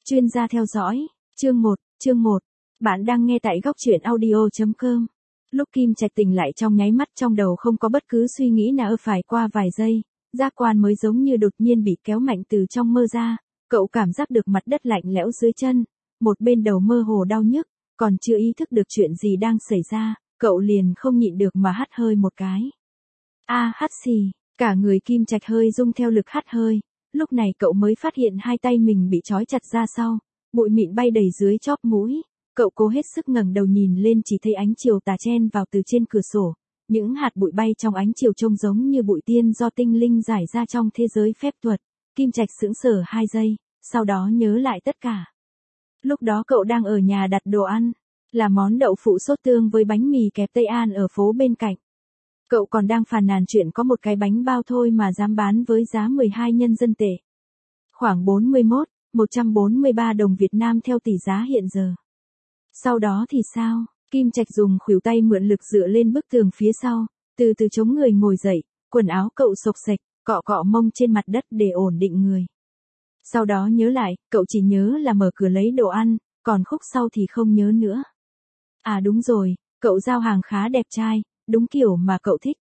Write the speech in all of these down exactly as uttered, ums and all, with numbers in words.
Chuyên gia theo dõi, chương một, chương một. Bạn đang nghe tại góc truyện audio chấm com. Lúc Kim Trạch tỉnh lại trong nháy mắt trong đầu không có bất cứ suy nghĩ nào, phải qua vài giây, giác quan mới giống như đột nhiên bị kéo mạnh từ trong mơ ra, cậu cảm giác được mặt đất lạnh lẽo dưới chân, một bên đầu mơ hồ đau nhức, còn chưa ý thức được chuyện gì đang xảy ra, cậu liền không nhịn được mà hắt hơi một cái. A hắt xì, cả người Kim Trạch hơi rung theo lực hắt hơi, lúc này cậu mới phát hiện hai tay mình bị trói chặt ra sau, bụi mịn bay đầy dưới chóp mũi. Cậu cố hết sức ngẩng đầu nhìn lên, chỉ thấy ánh chiều tà chen vào từ trên cửa sổ, những hạt bụi bay trong ánh chiều trông giống như bụi tiên do tinh linh rải ra trong thế giới phép thuật. Kim Trạch sững sờ hai giây, sau đó nhớ lại tất cả. Lúc đó cậu đang ở nhà đặt đồ ăn, là món đậu phụ sốt tương với bánh mì kẹp Tây An ở phố bên cạnh. Cậu còn đang phàn nàn chuyện có một cái bánh bao thôi mà dám bán với giá mười hai nhân dân tệ. Khoảng bốn mươi mốt, một trăm bốn mươi ba đồng Việt Nam theo tỷ giá hiện giờ. Sau đó thì sao? Kim Trạch dùng khuỷu tay mượn lực dựa lên bức tường phía sau, từ từ chống người ngồi dậy, quần áo cậu xộc xệch, cọ cọ mông trên mặt đất để ổn định người. Sau đó nhớ lại, cậu chỉ nhớ là mở cửa lấy đồ ăn, còn khúc sau thì không nhớ nữa. À đúng rồi, cậu giao hàng khá đẹp trai, đúng kiểu mà cậu thích.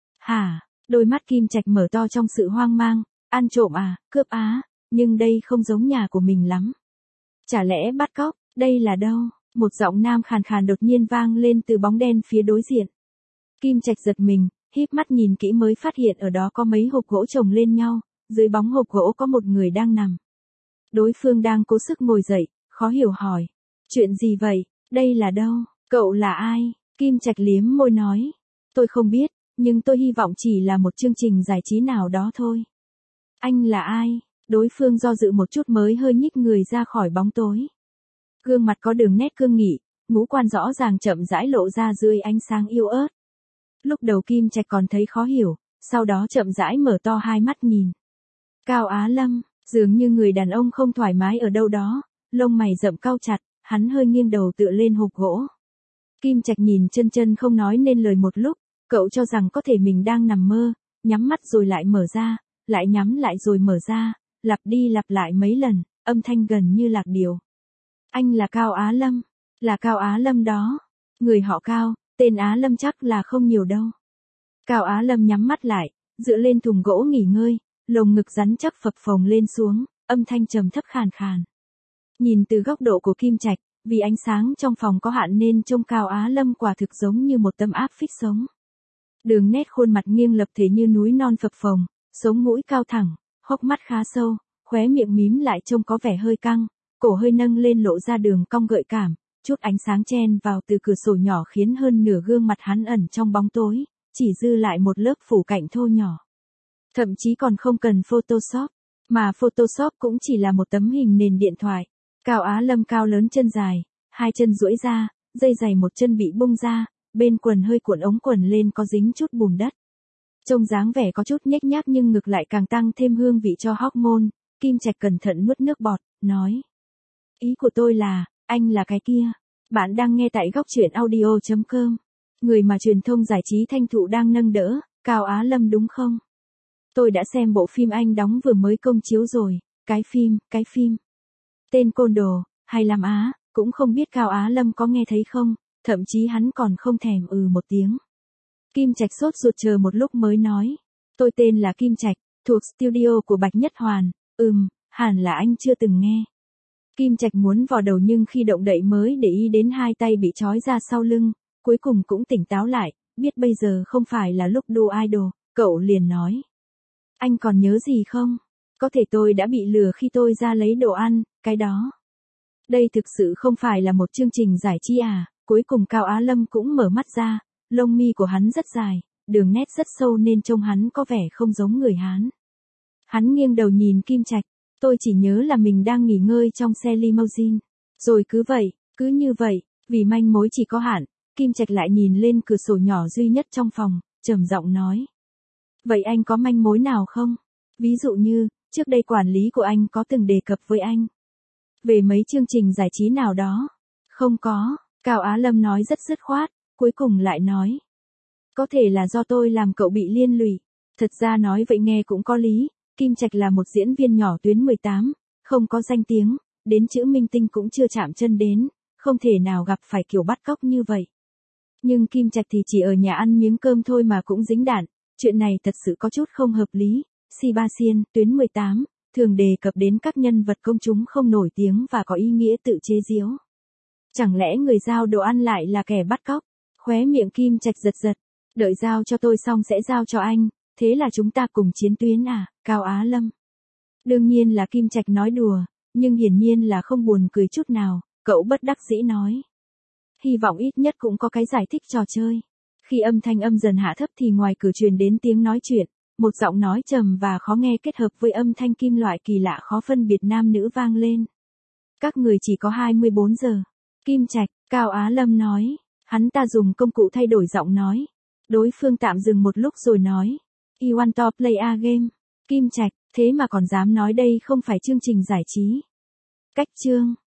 Hả? Đôi mắt Kim Trạch mở to trong sự hoang mang, ăn trộm à, cướp á, nhưng đây không giống nhà của mình lắm. Chả lẽ bắt cóc, đây là đâu? Một giọng nam khàn khàn đột nhiên vang lên từ bóng đen phía đối diện. Kim Trạch giật mình, híp mắt nhìn kỹ mới phát hiện ở đó có mấy hộp gỗ chồng lên nhau, dưới bóng hộp gỗ có một người đang nằm. Đối phương đang cố sức ngồi dậy, khó hiểu hỏi. Chuyện gì vậy, đây là đâu, cậu là ai? Kim Trạch liếm môi nói. Tôi không biết, nhưng tôi hy vọng chỉ là một chương trình giải trí nào đó thôi. Anh là ai? Đối phương do dự một chút mới hơi nhích người ra khỏi bóng tối. Gương mặt có đường nét cương nghị, ngũ quan rõ ràng chậm rãi lộ ra dưới ánh sáng yếu ớt. Lúc đầu Kim Trạch còn thấy khó hiểu, sau đó chậm rãi mở to hai mắt nhìn. Cao Á Lâm, dường như người đàn ông không thoải mái ở đâu đó, lông mày rậm cau chặt, hắn hơi nghiêng đầu tựa lên hộp gỗ. Kim Trạch nhìn chân chân không nói nên lời một lúc, cậu cho rằng có thể mình đang nằm mơ, nhắm mắt rồi lại mở ra, lại nhắm lại rồi mở ra, lặp đi lặp lại mấy lần, âm thanh gần như lạc điệu. Anh là Cao Á Lâm, là Cao Á Lâm đó. Người họ Cao, tên Á Lâm chắc là không nhiều đâu. Cao Á Lâm nhắm mắt lại, dựa lên thùng gỗ nghỉ ngơi, lồng ngực rắn chắc phập phồng lên xuống, âm thanh trầm thấp khàn khàn. Nhìn từ góc độ của Kim Trạch, vì ánh sáng trong phòng có hạn nên trông Cao Á Lâm quả thực giống như một tấm áp phích sống. Đường nét khuôn mặt nghiêng lập thể như núi non phập phồng, sống mũi cao thẳng, hốc mắt khá sâu, khóe miệng mím lại trông có vẻ hơi căng. Cổ hơi nâng lên lộ ra đường cong gợi cảm, chút ánh sáng chen vào từ cửa sổ nhỏ khiến hơn nửa gương mặt hắn ẩn trong bóng tối, chỉ dư lại một lớp phủ cạnh thô nhỏ. Thậm chí còn không cần Photoshop, mà Photoshop cũng chỉ là một tấm hình nền điện thoại. Cao Á Lâm cao lớn chân dài, hai chân duỗi ra, dây giày một chân bị bung ra, bên quần hơi cuộn ống quần lên có dính chút bùn đất. Trông dáng vẻ có chút nhếch nhác nhưng ngực lại càng tăng thêm hương vị cho hormone. Kim Trạch cẩn thận nuốt nước bọt, nói. Ý của tôi là, anh là cái kia. Bạn đang nghe tại góc truyện audio chấm com. Người mà truyền thông giải trí Thanh Thụ đang nâng đỡ, Cao Á Lâm đúng không? Tôi đã xem bộ phim anh đóng vừa mới công chiếu rồi, cái phim, cái phim. Tên côn đồ, hay làm Á, cũng không biết Cao Á Lâm có nghe thấy không, thậm chí hắn còn không thèm ừ một tiếng. Kim Trạch sốt ruột chờ một lúc mới nói. Tôi tên là Kim Trạch, thuộc studio của Bạch Nhất Hoàn, ừm, hẳn là anh chưa từng nghe. Kim Trạch muốn vò đầu nhưng khi động đậy mới để ý đến hai tay bị trói ra sau lưng, cuối cùng cũng tỉnh táo lại, biết bây giờ không phải là lúc đu idol, cậu liền nói. Anh còn nhớ gì không? Có thể tôi đã bị lừa khi tôi ra lấy đồ ăn, cái đó. Đây thực sự không phải là một chương trình giải trí à, cuối cùng Cao Á Lâm cũng mở mắt ra, lông mi của hắn rất dài, đường nét rất sâu nên trông hắn có vẻ không giống người Hán. Hắn nghiêng đầu nhìn Kim Trạch. Tôi chỉ nhớ là mình đang nghỉ ngơi trong xe limousine. Rồi cứ vậy, cứ như vậy, vì manh mối chỉ có hạn, Kim Trạch lại nhìn lên cửa sổ nhỏ duy nhất trong phòng, trầm giọng nói. Vậy anh có manh mối nào không? Ví dụ như, trước đây quản lý của anh có từng đề cập với anh. Về mấy chương trình giải trí nào đó. Không có, Cao Á Lâm nói rất dứt khoát, cuối cùng lại nói. Có thể là do tôi làm cậu bị liên lụy. Thật ra nói vậy nghe cũng có lý. Kim Trạch là một diễn viên nhỏ tuyến mười tám, không có danh tiếng, đến chữ minh tinh cũng chưa chạm chân đến, không thể nào gặp phải kiểu bắt cóc như vậy. Nhưng Kim Trạch thì chỉ ở nhà ăn miếng cơm thôi mà cũng dính đạn, chuyện này thật sự có chút không hợp lý. Sebastian, tuyến mười tám, thường đề cập đến các nhân vật công chúng không nổi tiếng và có ý nghĩa tự chế giễu. Chẳng lẽ người giao đồ ăn lại là kẻ bắt cóc? Khóe miệng Kim Trạch giật giật, đợi giao cho tôi xong sẽ giao cho anh, thế là chúng ta cùng chiến tuyến à, Cao Á Lâm. Đương nhiên là Kim Trạch nói đùa, nhưng hiển nhiên là không buồn cười chút nào, cậu bất đắc dĩ nói. Hy vọng ít nhất cũng có cái giải thích trò chơi. Khi âm thanh âm dần hạ thấp thì ngoài cửa truyền đến tiếng nói chuyện, một giọng nói trầm và khó nghe kết hợp với âm thanh kim loại kỳ lạ khó phân biệt nam nữ vang lên. Các người chỉ có hai mươi bốn giờ. Kim Trạch, Cao Á Lâm nói, hắn ta dùng công cụ thay đổi giọng nói. Đối phương tạm dừng một lúc rồi nói, You want to play a game? Kim Trạch, thế mà còn dám nói đây không phải chương trình giải trí. Cách chương.